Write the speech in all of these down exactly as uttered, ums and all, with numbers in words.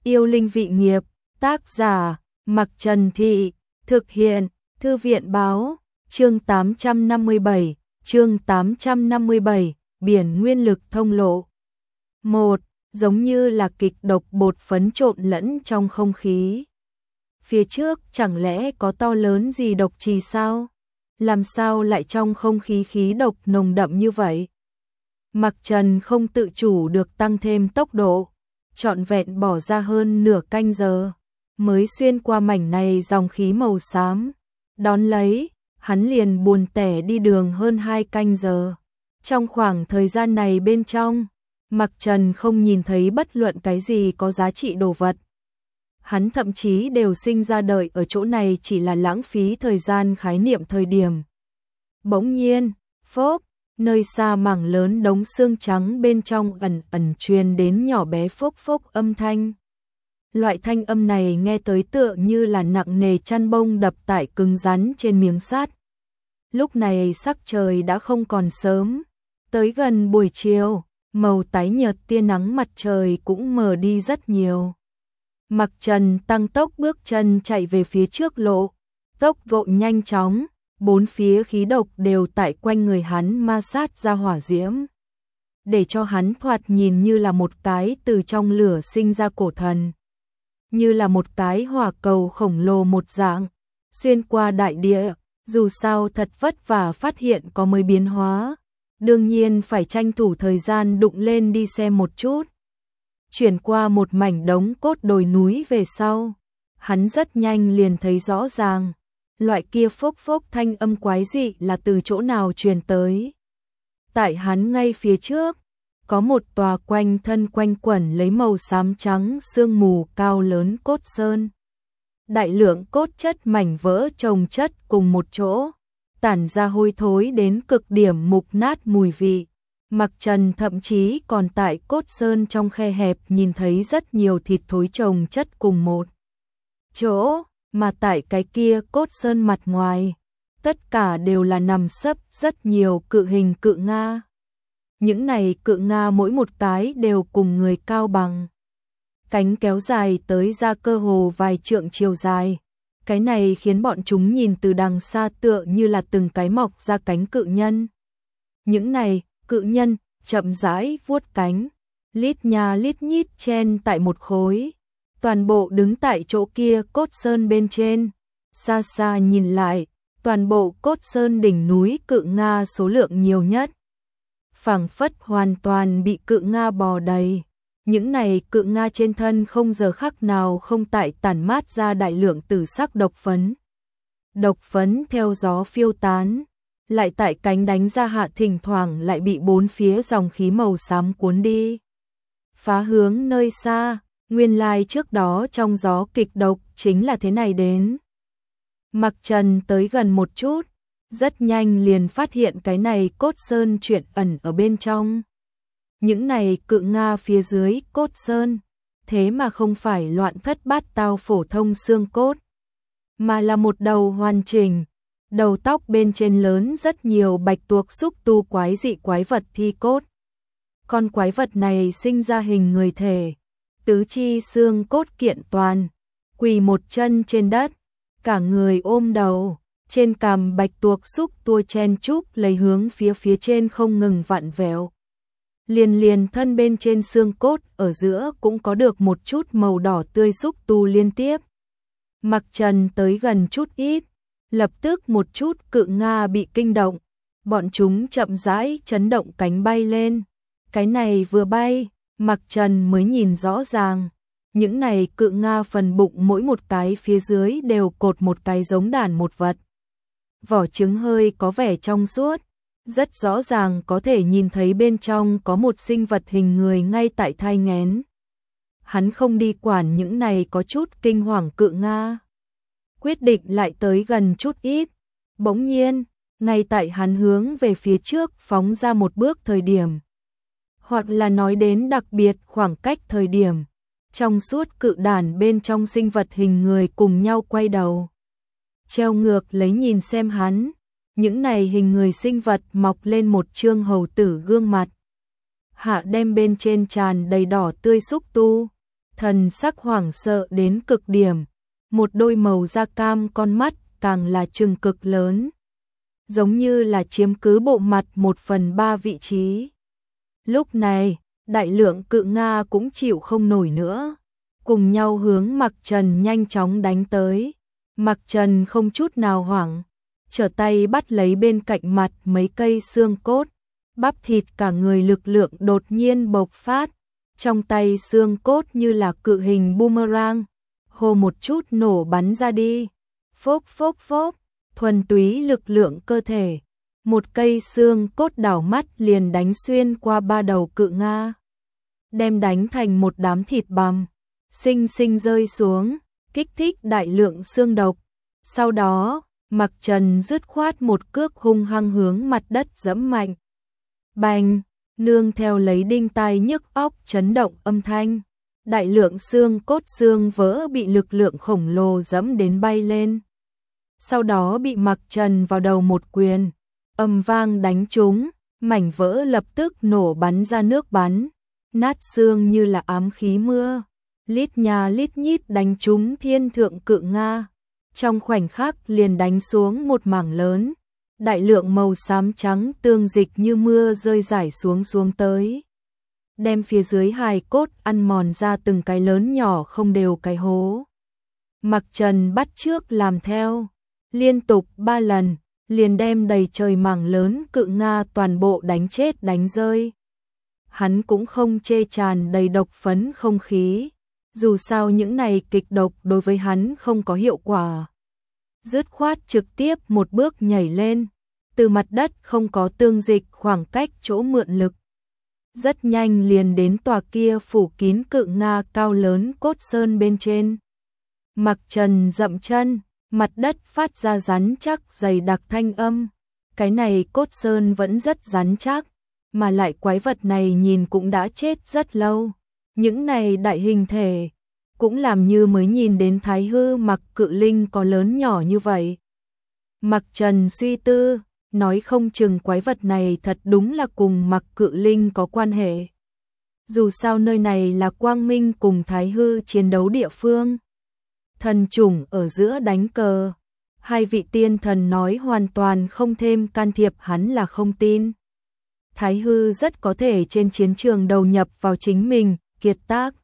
Yêu linh vị nghiệp, tác giả, Mặc Trần Thị, thực hiện, Thư viện báo, chương tám trăm năm mươi bảy, chương tám trăm năm mươi bảy, biển nguyên lực thông lộ. một. Giống như là kịch độc bột phấn trộn lẫn trong không khí. Phía trước chẳng lẽ có to lớn gì độc trì sao? Làm sao lại trong không khí khí độc nồng đậm như vậy? Mặc Trần không tự chủ được tăng thêm tốc độ, trọn vẹn bỏ ra hơn nửa canh giờ, mới xuyên qua mảnh này dòng khí màu xám. Đón lấy, hắn liền buồn tẻ đi đường hơn hai canh giờ. Trong khoảng thời gian này bên trong, Mặc Trần không nhìn thấy bất luận cái gì có giá trị đồ vật. Hắn thậm chí đều sinh ra đợi ở chỗ này chỉ là lãng phí thời gian khái niệm thời điểm. Bỗng nhiên, phốp, nơi xa mảng lớn đống xương trắng bên trong ẩn ẩn truyền đến nhỏ bé phốc phốc âm thanh. Loại thanh âm này nghe tới tựa như là nặng nề chăn bông đập tại cứng rắn trên miếng sắt. Lúc này sắc trời đã không còn sớm, tới gần buổi chiều, màu tái nhợt tia nắng mặt trời cũng mờ đi rất nhiều. Mặc Trần tăng tốc bước chân chạy về phía trước lộ, tốc độ nhanh chóng, bốn phía khí độc đều tại quanh người hắn ma sát ra hỏa diễm, để cho hắn thoạt nhìn như là một cái từ trong lửa sinh ra cổ thần, như là một cái hỏa cầu khổng lồ một dạng, xuyên qua đại địa. Dù sao thật vất vả phát hiện có mới biến hóa, đương nhiên phải tranh thủ thời gian đụng lên đi xem một chút. Chuyển qua một mảnh đống cốt đồi núi về sau, hắn rất nhanh liền thấy rõ ràng, loại kia phốc phốc thanh âm quái dị là từ chỗ nào truyền tới. Tại hắn ngay phía trước, có một tòa quanh thân quanh quẩn lấy màu xám trắng sương mù cao lớn cốt sơn. Đại lượng cốt chất mảnh vỡ chồng chất cùng một chỗ, tản ra hôi thối đến cực điểm mục nát mùi vị. Mặc Trần thậm chí còn tại cốt sơn trong khe hẹp nhìn thấy rất nhiều thịt thối chồng chất cùng một chỗ, mà tại cái kia cốt sơn mặt ngoài, tất cả đều là nằm sấp rất nhiều cự hình cự Nga. Những này cự Nga mỗi một cái đều cùng người cao bằng. Cánh kéo dài tới ra cơ hồ vài trượng chiều dài. Cái này khiến bọn chúng nhìn từ đằng xa tựa như là từng cái mọc ra cánh cự nhân. Những này, cự nhân, chậm rãi vuốt cánh, lít nha lít nhít chen tại một khối. Toàn bộ đứng tại chỗ kia cốt sơn bên trên. Xa xa nhìn lại, toàn bộ cốt sơn đỉnh núi cự Nga số lượng nhiều nhất. Phảng phất hoàn toàn bị cự Nga bò đầy. Những này cự Nga trên thân không giờ khắc nào không tại tản mát ra đại lượng tử sắc độc phấn. Độc phấn theo gió phiêu tán, lại tại cánh đánh ra hạ thỉnh thoảng lại bị bốn phía dòng khí màu xám cuốn đi. Phá hướng nơi xa, nguyên lai trước đó trong gió kịch độc chính là thế này đến. Mặc Trần tới gần một chút, rất nhanh liền phát hiện cái này cốt sơn chuyện ẩn ở bên trong. Những này cự Nga phía dưới cốt sơn, thế mà không phải loạn thất bát tao phổ thông xương cốt, mà là một đầu hoàn chỉnh, đầu tóc bên trên lớn rất nhiều bạch tuộc xúc tu quái dị quái vật thi cốt. Con quái vật này sinh ra hình người thể, tứ chi xương cốt kiện toàn, quỳ một chân trên đất, cả người ôm đầu, trên cằm bạch tuộc xúc tua chen chúc lấy hướng phía phía trên không ngừng vặn vẹo. Liền liền thân bên trên xương cốt ở giữa cũng có được một chút màu đỏ tươi xúc tu liên tiếp. Mặc Trần tới gần chút ít, lập tức một chút cự Nga bị kinh động, bọn chúng chậm rãi chấn động cánh bay lên. Cái này vừa bay, Mặc Trần mới nhìn rõ ràng, những này cự Nga phần bụng mỗi một cái phía dưới đều cột một cái giống đàn một vật. Vỏ trứng hơi có vẻ trong suốt, rất rõ ràng có thể nhìn thấy bên trong có một sinh vật hình người ngay tại thai nghén. Hắn không đi quản những này có chút kinh hoàng cự Nga, quyết định lại tới gần chút ít. Bỗng nhiên, ngay tại hắn hướng về phía trước phóng ra một bước thời điểm, hoặc là nói đến đặc biệt khoảng cách thời điểm, trong suốt cự đàn bên trong sinh vật hình người cùng nhau quay đầu, treo ngược lấy nhìn xem hắn. Những này hình người sinh vật mọc lên một trương hầu tử gương mặt, hạ đem bên trên tràn đầy đỏ tươi xúc tu, thần sắc hoảng sợ đến cực điểm, một đôi màu da cam con mắt càng là trừng cực lớn, giống như là chiếm cứ bộ mặt một phần ba vị trí. Lúc này, đại lượng cự Nga cũng chịu không nổi nữa, cùng nhau hướng Mặc Trần nhanh chóng đánh tới. Mặc Trần không chút nào hoảng, trở tay bắt lấy bên cạnh mặt mấy cây xương cốt, bắp thịt cả người lực lượng đột nhiên bộc phát, trong tay xương cốt như là cự hình boomerang, hô một chút nổ bắn ra đi. Phốc phốc phốc, thuần túy lực lượng cơ thể, một cây xương cốt đảo mắt liền đánh xuyên qua ba đầu cự Nga, đem đánh thành một đám thịt bằm, xinh xinh rơi xuống, kích thích đại lượng xương độc. Sau đó, Mặc Trần dứt khoát một cước hung hăng hướng mặt đất giẫm mạnh. Bành, nương theo lấy đinh tai nhức óc chấn động âm thanh, đại lượng xương cốt xương vỡ bị lực lượng khổng lồ giẫm đến bay lên. Sau đó bị Mặc Trần vào đầu một quyền, ầm vang đánh trúng, mảnh vỡ lập tức nổ bắn ra nước bắn, nát xương như là ám khí mưa, lít nhà lít nhít đánh trúng thiên thượng cự Nga. Trong khoảnh khắc liền đánh xuống một mảng lớn, đại lượng màu xám trắng tương dịch như mưa rơi rải xuống xuống tới, đem phía dưới hài cốt ăn mòn ra từng cái lớn nhỏ không đều cái hố. Mặc Trần bắt chước làm theo, liên tục ba lần, liền đem đầy trời mảng lớn cự Nga toàn bộ đánh chết đánh rơi. Hắn cũng không chê tràn đầy độc phấn không khí, dù sao những này kịch độc đối với hắn không có hiệu quả. Dứt khoát trực tiếp một bước nhảy lên, từ mặt đất không có tương dịch khoảng cách chỗ mượn lực. Rất nhanh liền đến tòa kia phủ kín cự Nga cao lớn cốt sơn bên trên. Mặc Trần dậm chân, mặt đất phát ra rắn chắc dày đặc thanh âm. Cái này cốt sơn vẫn rất rắn chắc, mà lại quái vật này nhìn cũng đã chết rất lâu. Những này đại hình thể cũng làm như mới nhìn đến Thái Hư Mặc cự linh có lớn nhỏ như vậy. Mặc Trần suy tư, nói không chừng quái vật này thật đúng là cùng Mặc cự linh có quan hệ. Dù sao nơi này là Quang Minh cùng Thái Hư chiến đấu địa phương. Thần chủng ở giữa đánh cờ, hai vị tiên thần nói hoàn toàn không thêm can thiệp hắn là không tin. Thái Hư rất có thể trên chiến trường đầu nhập vào chính mình, kiệt tác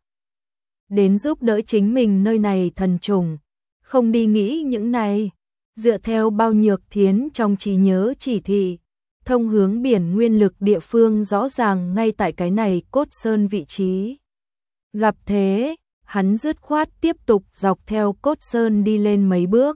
đến giúp đỡ chính mình nơi này thần trùng, không đi nghĩ những này, dựa theo bao nhược thiến trong trí nhớ chỉ thị, thông hướng biển nguyên lực địa phương rõ ràng ngay tại cái này cốt sơn vị trí. Gặp thế, hắn dứt khoát tiếp tục dọc theo cốt sơn đi lên mấy bước.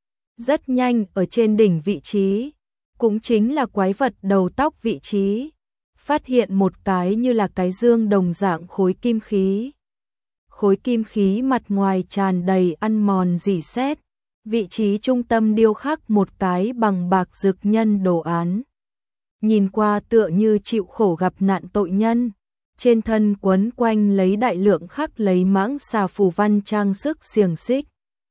Rất nhanh ở trên đỉnh vị trí, cũng chính là quái vật đầu tóc vị trí, phát hiện một cái như là cái dương đồng dạng khối kim khí. Khối kim khí mặt ngoài tràn đầy ăn mòn rỉ sét, vị trí trung tâm điêu khắc một cái bằng bạc dực nhân đồ án. Nhìn qua tựa như chịu khổ gặp nạn tội nhân, trên thân quấn quanh lấy đại lượng khắc lấy mãng xà phù văn trang sức xiềng xích.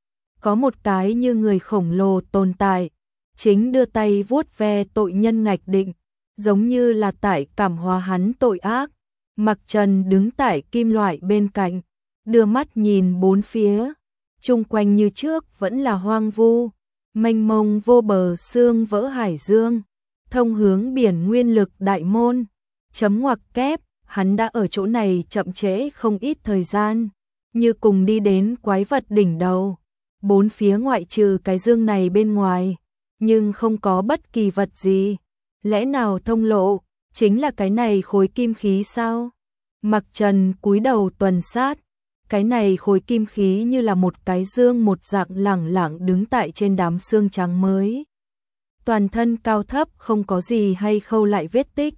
Có một cái như người khổng lồ tồn tại, chính đưa tay vuốt ve tội nhân ngạch định, giống như là tại cảm hóa hắn tội ác. Mặc Trần đứng tại kim loại bên cạnh, đưa mắt nhìn bốn phía, chung quanh như trước vẫn là hoang vu, mênh mông vô bờ sương vỡ hải dương, thông hướng biển nguyên lực đại môn. Chấm ngoặc kép, hắn đã ở chỗ này chậm trễ không ít thời gian, như cùng đi đến quái vật đỉnh đầu. Bốn phía ngoại trừ cái dương này bên ngoài, nhưng không có bất kỳ vật gì. Lẽ nào thông lộ chính là cái này khối kim khí sao? Mặc Trần cúi đầu tuần sát, cái này khối kim khí như là một cái dương một dạng lẳng lặng đứng tại trên đám xương trắng mới. Toàn thân cao thấp không có gì hay khâu lại vết tích.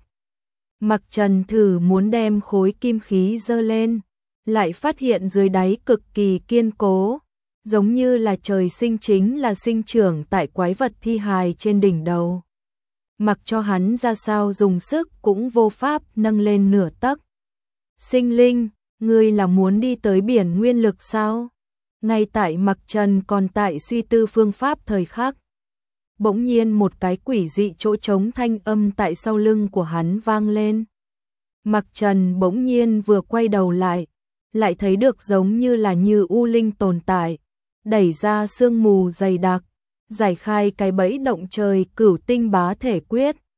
Mặc Trần thử muốn đem khối kim khí giơ lên, lại phát hiện dưới đáy cực kỳ kiên cố, giống như là trời sinh chính là sinh trưởng tại quái vật thi hài trên đỉnh đầu. Mặc cho hắn ra sao dùng sức cũng vô pháp nâng lên nửa tấc. Sinh linh, ngươi là muốn đi tới biển nguyên lực sao? Ngay tại Mặc Trần còn tại suy tư phương pháp thời khắc, bỗng nhiên một cái quỷ dị chỗ trống thanh âm tại sau lưng của hắn vang lên. Mặc Trần bỗng nhiên vừa quay đầu lại, lại thấy được giống như là như u linh tồn tại, đẩy ra sương mù dày đặc, giải khai cái bẫy động trời cửu tinh bá thể quyết,